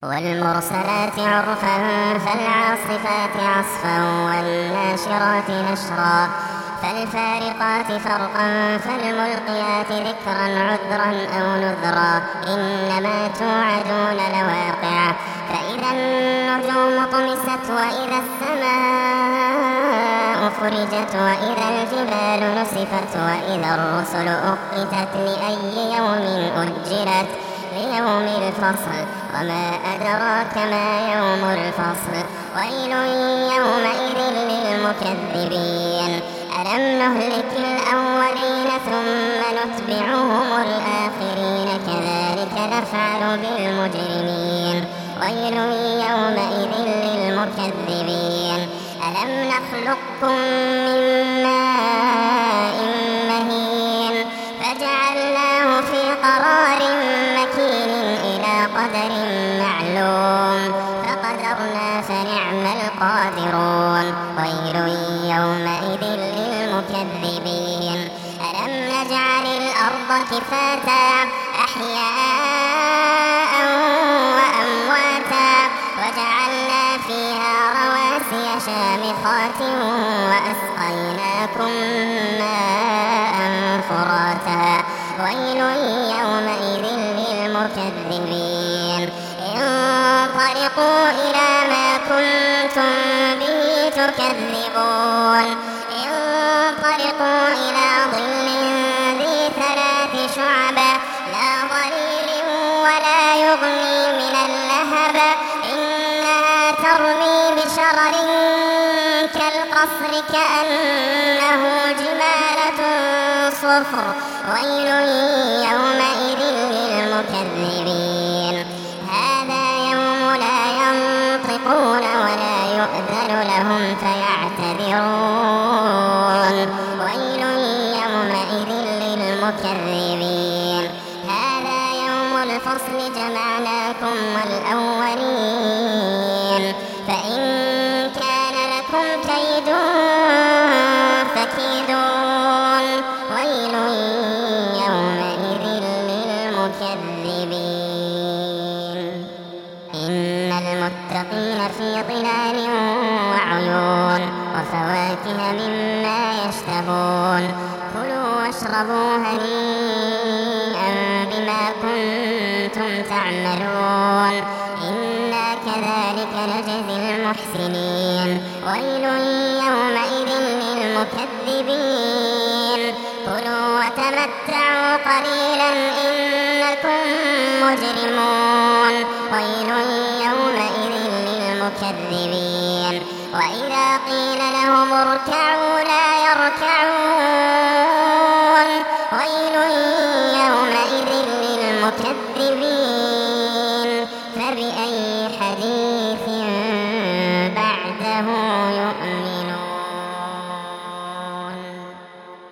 والمرسلات عرفا فالعاصفات عصفا والناشرات نشرا فالفارقات فرقا فالملقيات ذكرا عذرا أو نذرا إنما توعدون لواقع فإذا النجوم طمست وإذا السماء فرجت وإذا الجبال نسفت وإذا الرسل أقتت لأي يوم أجلت ليوم الفصل وما أدراك ما يوم الفصل ويل يومئذ للمكذبين ألم نهلك الأولين ثم نتبعهم الآخرين كذلك نفعل بالمجرمين ويل يومئذ للمكذبين ألم نخلقكم من ماء مهين فجعلناه في قرار مكين إلى قدر معلوم فقدرنا فنعم القادرون ويل يومئذ للمكذبين ألم نجعل الأرض كفاتا أحياء وأمواتا وجعلنا فيها رواسي شامخات وأسقيناكم ماء فراتا ويل يومئذ للمكذبين انطلقوا إلى ما كنتم به تكذبون انطلقوا إلى ظل ذي 3 شعب لا ظليل ولا يغني من اللهب إنها ترمي بشرر كالقصر كأنه جمالة صفر ويل يومئذ للمكذبين هذا يوم لا ينطقون ولا يؤذن لهم فيعتذرون ويل يومئذ للمكذبين هذا يوم الفصل جمعناكم والأولين فإن كان لكم كيد فكيدون ويل يومئذ للمكذبين إن المتقين في ظلال وعيون وفواكه مما يشتهون كلوا واشربوا هنيئا بما كنتم تعملون إنا كذلك نجزي المحسنين ويل يومئذ للمكذبين كلوا وتمتعوا قليلا إنكم مجرمون ويل يومئذ للمكذبين وإذا قيل لهم اركعوا لا يركعون ويل يومئذ للمكذبين